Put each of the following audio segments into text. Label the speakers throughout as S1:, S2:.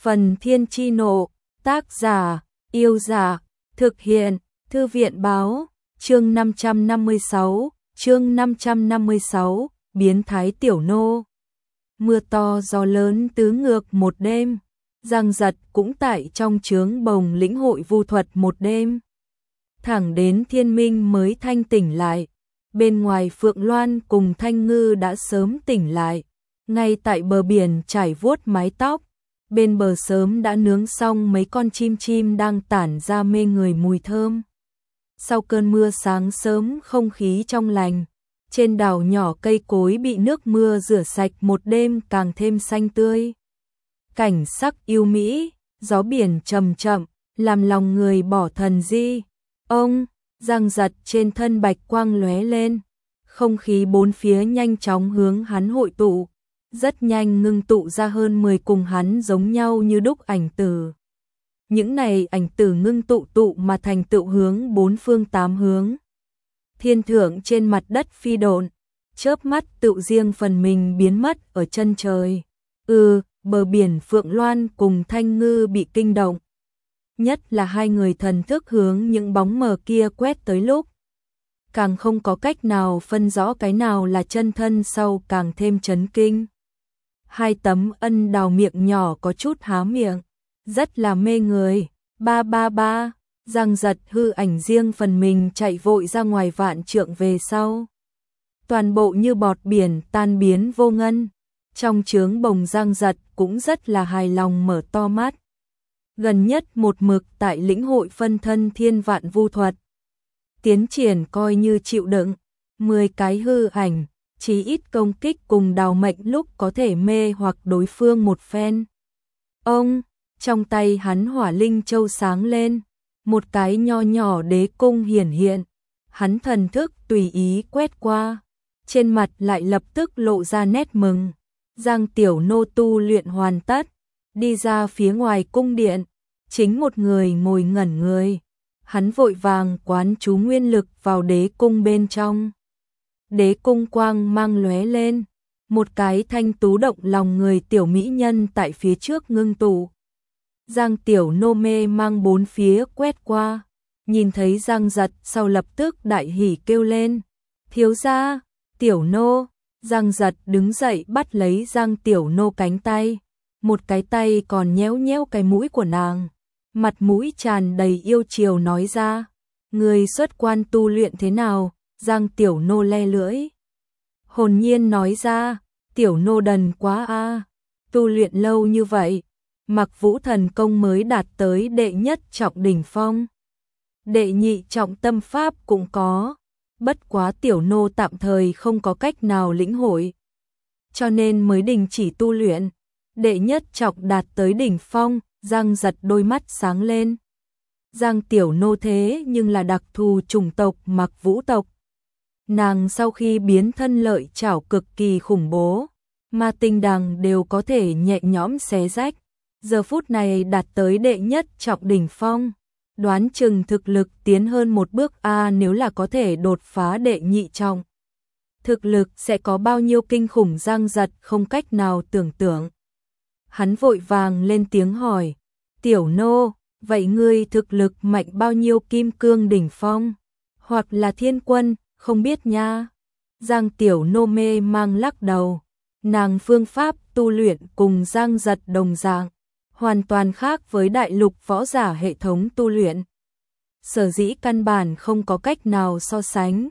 S1: Phần Thiên Chi Nộ, tác giả, Yêu Dạ, thực hiện, Thư viện Báo, chương 556, biến thái tiểu nô. Mưa to gió lớn tứ ngược một đêm, Giang Giật cũng tại trong chướng bồng lĩnh hội vu thuật một đêm. Thẳng đến thiên minh mới thanh tỉnh lại, bên ngoài Phượng Loan cùng Thanh Ngư đã sớm tỉnh lại, ngay tại bờ biển chải vuốt mái tóc. Bên bờ sớm đã nướng xong mấy con chim đang tản ra mê người mùi thơm. Sau cơn mưa sáng sớm không khí trong lành, trên đảo nhỏ cây cối bị nước mưa rửa sạch một đêm càng thêm xanh tươi. Cảnh sắc yêu mỹ, gió biển chậm chậm, làm lòng người bỏ thần di. Ông, Giang Giật trên thân bạch quang lóe lên, không khí bốn phía nhanh chóng hướng hắn hội tụ. Rất nhanh ngưng tụ ra hơn 10 cùng hắn giống nhau như đúc ảnh tử. Những này ảnh tử ngưng tụ mà thành tựu hướng bốn phương tám hướng. Thiên thượng trên mặt đất phi độn, chớp mắt tựu riêng phần mình biến mất ở chân trời. Bờ biển Phượng Loan cùng Thanh Ngư bị kinh động. Nhất là hai người thần thức hướng những bóng mờ kia quét tới lúc. Càng không có cách nào phân rõ cái nào là chân thân sau càng thêm chấn kinh. Hai tấm ân đào miệng nhỏ có chút há miệng, rất là mê người. Ba, Giang Giật hư ảnh riêng phần mình chạy vội ra ngoài vạn trượng về sau. Toàn bộ như bọt biển tan biến vô ngân. Trong chướng bồng Giang Giật cũng rất là hài lòng mở to mắt. Gần nhất một mực tại lĩnh hội phân thân thiên vạn vu thuật. Tiến triển coi như chịu đựng, 10 cái hư ảnh. Chí ít công kích cùng đào mệnh lúc có thể mê hoặc đối phương một phen. Ông, trong tay hắn hỏa linh châu sáng lên, một cái nho nhỏ đế cung hiển hiện. Hắn thần thức tùy ý quét qua, trên mặt lại lập tức lộ ra nét mừng. Giang tiểu nô tu luyện hoàn tất, đi ra phía ngoài cung điện, chính một người ngồi ngẩn người. Hắn vội vàng quán chú nguyên lực vào đế cung bên trong. Đế cung quang mang lóe lên, một cái thanh tú động lòng người tiểu mỹ nhân tại phía trước ngưng tụ. Giang tiểu nô mê mang bốn phía quét qua, nhìn thấy Giang Giật sau lập tức đại hỉ kêu lên. Thiếu gia, tiểu nô. Giang Giật đứng dậy bắt lấy Giang tiểu nô cánh tay, một cái tay còn nhéo nhéo cái mũi của nàng. Mặt mũi tràn đầy yêu chiều nói ra, người xuất quan tu luyện thế nào? Giang tiểu nô le lưỡi, hồn nhiên nói ra, tiểu nô đần quá a, tu luyện lâu như vậy, Mặc Vũ thần công mới đạt tới đệ nhất trọng đỉnh phong. Đệ nhị trọng tâm pháp cũng có, bất quá tiểu nô tạm thời không có cách nào lĩnh hội, cho nên mới đình chỉ tu luyện. Đệ nhất trọng đạt tới đỉnh phong, Giang Giật đôi mắt sáng lên. Giang tiểu nô thế nhưng là đặc thù chủng tộc Mặc Vũ tộc. Nàng sau khi biến thân lợi chảo cực kỳ khủng bố, ma tinh đằng đều có thể nhẹ nhõm xé rách. Giờ phút này đạt tới đệ nhất trọng đỉnh phong, đoán chừng thực lực tiến hơn một bước nếu là có thể đột phá đệ nhị trọng. Thực lực sẽ có bao nhiêu kinh khủng Giang Giật không cách nào tưởng tượng. Hắn vội vàng lên tiếng hỏi, tiểu nô, vậy ngươi thực lực mạnh bao nhiêu kim cương đỉnh phong, hoặc là thiên quân? Không biết nha. Giang tiểu nô mê mang lắc đầu, nàng phương pháp tu luyện cùng Giang Giật đồng dạng, hoàn toàn khác với đại lục võ giả hệ thống tu luyện. Sở dĩ căn bản không có cách nào so sánh.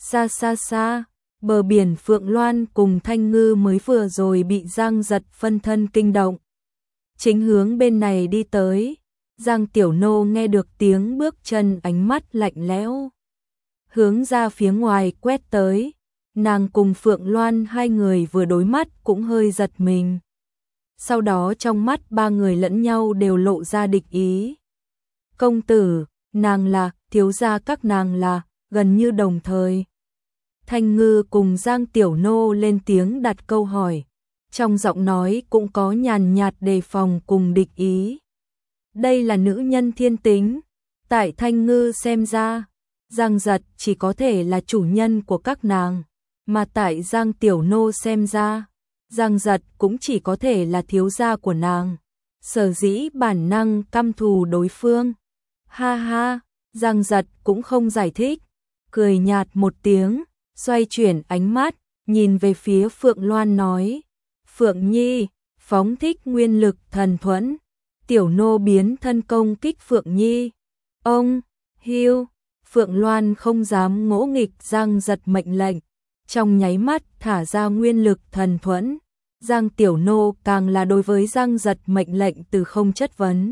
S1: Xa, bờ biển Phượng Loan cùng Thanh Ngư mới vừa rồi bị Giang Giật phân thân kinh động. Chính hướng bên này đi tới, Giang tiểu nô nghe được tiếng bước chân, ánh mắt lạnh lẽo. Hướng ra phía ngoài quét tới, nàng cùng Phượng Loan hai người vừa đối mắt cũng hơi giật mình. Sau đó trong mắt ba người lẫn nhau đều lộ ra địch ý. Công tử, nàng là, thiếu gia các nàng là, gần như đồng thời. Thanh Ngư cùng Giang tiểu nô lên tiếng đặt câu hỏi, trong giọng nói cũng có nhàn nhạt đề phòng cùng địch ý. Đây là nữ nhân thiên tính, tại Thanh Ngư xem ra, Giang Giật chỉ có thể là chủ nhân của các nàng, mà tại Giang tiểu nô xem ra, Giang Giật cũng chỉ có thể là thiếu gia của nàng. sở dĩ bản năng căm thù đối phương. Ha ha, Giang Giật cũng không giải thích, cười nhạt một tiếng, xoay chuyển ánh mắt, nhìn về phía Phượng Loan nói, Phượng Nhi, phóng thích nguyên lực thần thuẫn, tiểu nô biến thân công kích Phượng Nhi. Ông, hiu, Phượng Loan không dám ngỗ nghịch Giang Giật mệnh lệnh, trong nháy mắt thả ra nguyên lực thần thuẫn. Giang tiểu nô càng là đối với Giang Giật mệnh lệnh từ không chất vấn.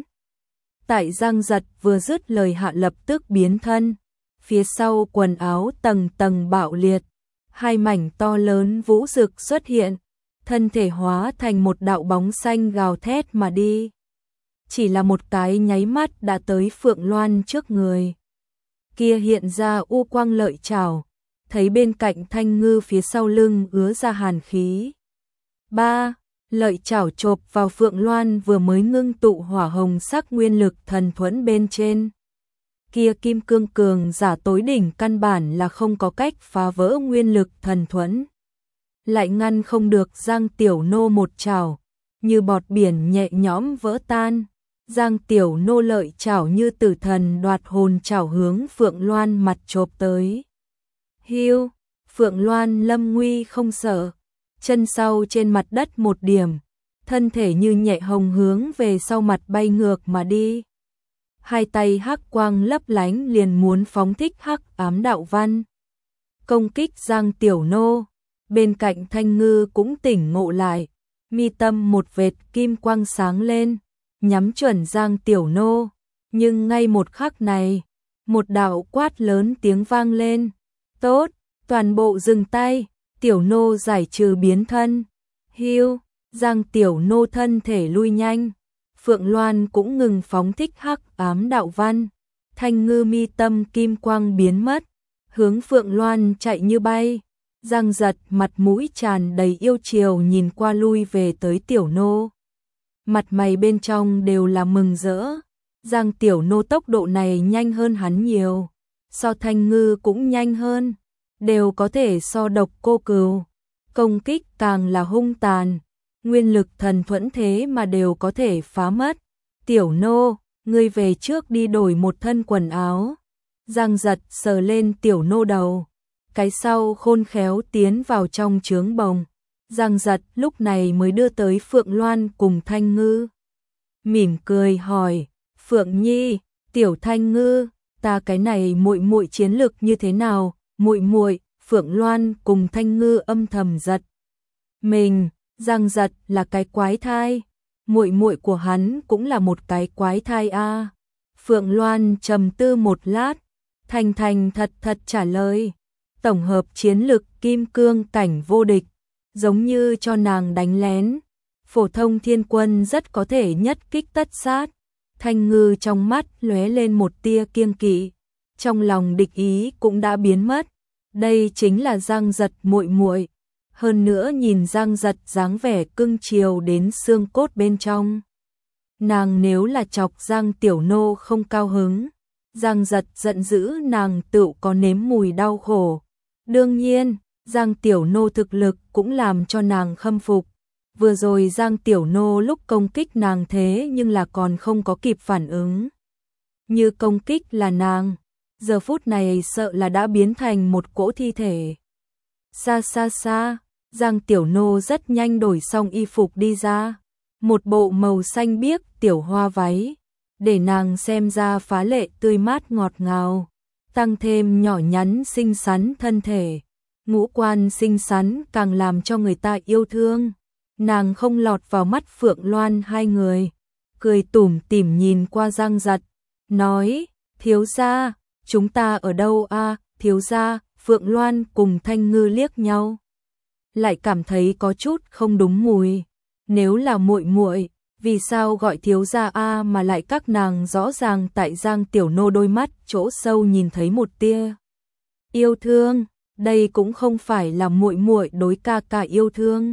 S1: Tại Giang Giật vừa dứt lời hạ lập tức biến thân, phía sau quần áo tầng tầng bạo liệt, hai mảnh to lớn vũ rực xuất hiện, thân thể hóa thành một đạo bóng xanh gào thét mà đi. Chỉ là một cái nháy mắt đã tới Phượng Loan trước người. Kia hiện ra u quang lợi chảo, thấy bên cạnh Thanh Ngư phía sau lưng ứa ra hàn khí. Ba, lợi chảo chộp vào Phượng Loan vừa mới ngưng tụ hỏa hồng sắc nguyên lực thần thuẫn bên trên. Kia kim cương cường giả tối đỉnh căn bản là không có cách phá vỡ nguyên lực thần thuẫn. Lại ngăn không được Giang tiểu nô một chảo, như bọt biển nhẹ nhõm vỡ tan. Giang tiểu nô lợi chảo như tử thần đoạt hồn chảo hướng Phượng Loan mặt chộp tới. Hiu, Phượng Loan lâm nguy không sợ, chân sau trên mặt đất một điểm, thân thể như nhẹ hồng hướng về sau mặt bay ngược mà đi. Hai tay hắc quang lấp lánh liền muốn phóng thích hắc ám đạo văn, công kích Giang tiểu nô. Bên cạnh Thanh Ngư cũng tỉnh ngộ lại, mi tâm một vệt kim quang sáng lên, nhắm chuẩn Giang tiểu nô. Nhưng ngay một khắc này, một đạo quát lớn tiếng vang lên. Tốt, toàn bộ dừng tay, tiểu nô giải trừ biến thân. Hiu, Giang tiểu nô thân thể lui nhanh. Phượng Loan cũng ngừng phóng thích hắc ám đạo văn. Thanh Ngư mi tâm kim quang biến mất, hướng Phượng Loan chạy như bay. Giang Giật mặt mũi tràn đầy yêu chiều nhìn qua lui về tới tiểu nô. Mặt mày bên trong đều là mừng rỡ. Giang tiểu nô tốc độ này nhanh hơn hắn nhiều, so Thanh Ngư cũng nhanh hơn, đều có thể so độc cô cừu. Công kích càng là hung tàn, nguyên lực thần thuẫn thế mà đều có thể phá mất. Tiểu nô, ngươi về trước đi đổi một thân quần áo. Giang Giật sờ lên tiểu nô đầu, cái sau khôn khéo tiến vào trong trướng bồng. Giang Giật lúc này mới đưa tới Phượng Loan cùng Thanh Ngư. Mỉm cười hỏi, Phượng Nhi, tiểu Thanh Ngư, ta cái này muội muội chiến lực như thế nào? Muội muội, Phượng Loan cùng Thanh Ngư âm thầm giật mình. Giang Giật là cái quái thai, muội muội của hắn cũng là một cái quái thai a. Phượng Loan trầm tư một lát, thành thành thật thật trả lời, tổng hợp chiến lực kim cương cảnh vô địch, giống như cho nàng đánh lén, phổ thông thiên quân rất có thể nhất kích tất sát. Thanh Ngư trong mắt lóe lên một tia kiêng kỵ, trong lòng địch ý cũng đã biến mất. Đây chính là Giang Giật muội muội, hơn nữa nhìn Giang Giật dáng vẻ cưng chiều đến xương cốt bên trong. Nàng nếu là chọc Giang tiểu nô không cao hứng, Giang Giật giận dữ nàng tự có nếm mùi đau khổ. Đương nhiên, Giang tiểu nô thực lực cũng làm cho nàng khâm phục. Vừa rồi Giang tiểu nô lúc công kích nàng thế nhưng là còn không có kịp phản ứng. Như công kích là nàng, giờ phút này sợ là đã biến thành một cỗ thi thể. Xa xa xa, Giang tiểu nô rất nhanh đổi xong y phục đi ra. Một bộ màu xanh biếc tiểu hoa váy, để nàng xem ra phá lệ tươi mát ngọt ngào, tăng thêm nhỏ nhắn xinh xắn thân thể. Ngũ quan xinh xắn càng làm cho người ta yêu thương. Nàng không lọt vào mắt Phượng Loan hai người, cười tủm tỉm nhìn qua Giang Giật, nói, thiếu gia, chúng ta ở đâu a? Thiếu gia. Phượng Loan cùng Thanh Ngư liếc nhau, lại cảm thấy có chút không đúng mùi. Nếu là muội muội, vì sao gọi thiếu gia a mà lại các nàng rõ ràng tại Giang tiểu nô đôi mắt chỗ sâu nhìn thấy một tia yêu thương. Đây cũng không phải là muội muội đối ca ca yêu thương,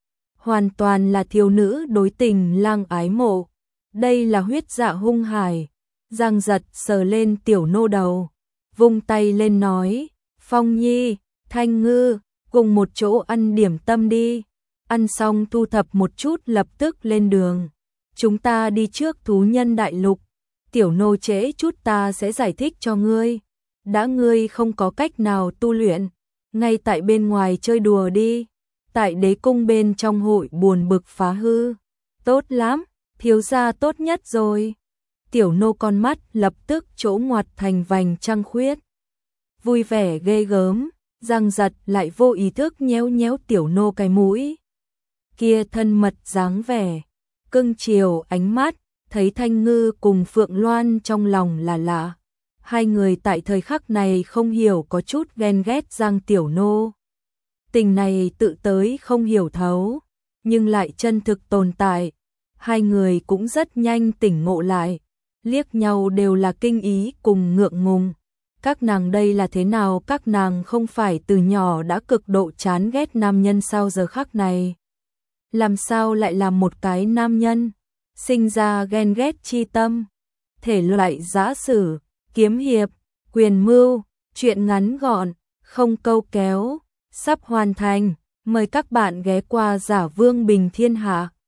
S1: hoàn toàn là thiếu nữ đối tình lang ái mộ. Đây là huyết dạ hung hải. Giang Giật sờ lên tiểu nô đầu, vung tay lên nói, Phong Nhi, Thanh Ngư, cùng một chỗ ăn điểm tâm đi. Ăn xong thu thập một chút lập tức lên đường. chúng ta đi trước thú nhân đại lục, tiểu nô trễ chút ta sẽ giải thích cho ngươi. Đã ngươi không có cách nào tu luyện, ngay tại bên ngoài chơi đùa đi, tại đế cung bên trong hội buồn bực phá hư. Tốt lắm, thiếu gia tốt nhất rồi. Tiểu nô con mắt lập tức chỗ ngoặt thành vành trăng khuyết. Vui vẻ ghê gớm, răng giật lại vô ý thức nhéo nhéo tiểu nô cái mũi. Kia thân mật dáng vẻ, cưng chiều ánh mắt, thấy Thanh Ngư cùng Phượng Loan trong lòng là lạ. Hai người tại thời khắc này không hiểu có chút ghen ghét Giang tiểu nô. Tình này tự tới không hiểu thấu, nhưng lại chân thực tồn tại. Hai người cũng rất nhanh tỉnh ngộ lại, liếc nhau đều là kinh ý cùng ngượng ngùng. Các nàng đây là thế nào, các nàng không phải từ nhỏ đã cực độ chán ghét nam nhân sao giờ khắc này? Làm sao lại là một cái nam nhân? Sinh ra ghen ghét chi tâm. Thể loại giã sử, kiếm hiệp, quyền mưu, truyện ngắn gọn, không câu kéo, sắp hoàn thành. Mời các bạn ghé qua Giả Vương Bình Thiên Hạ.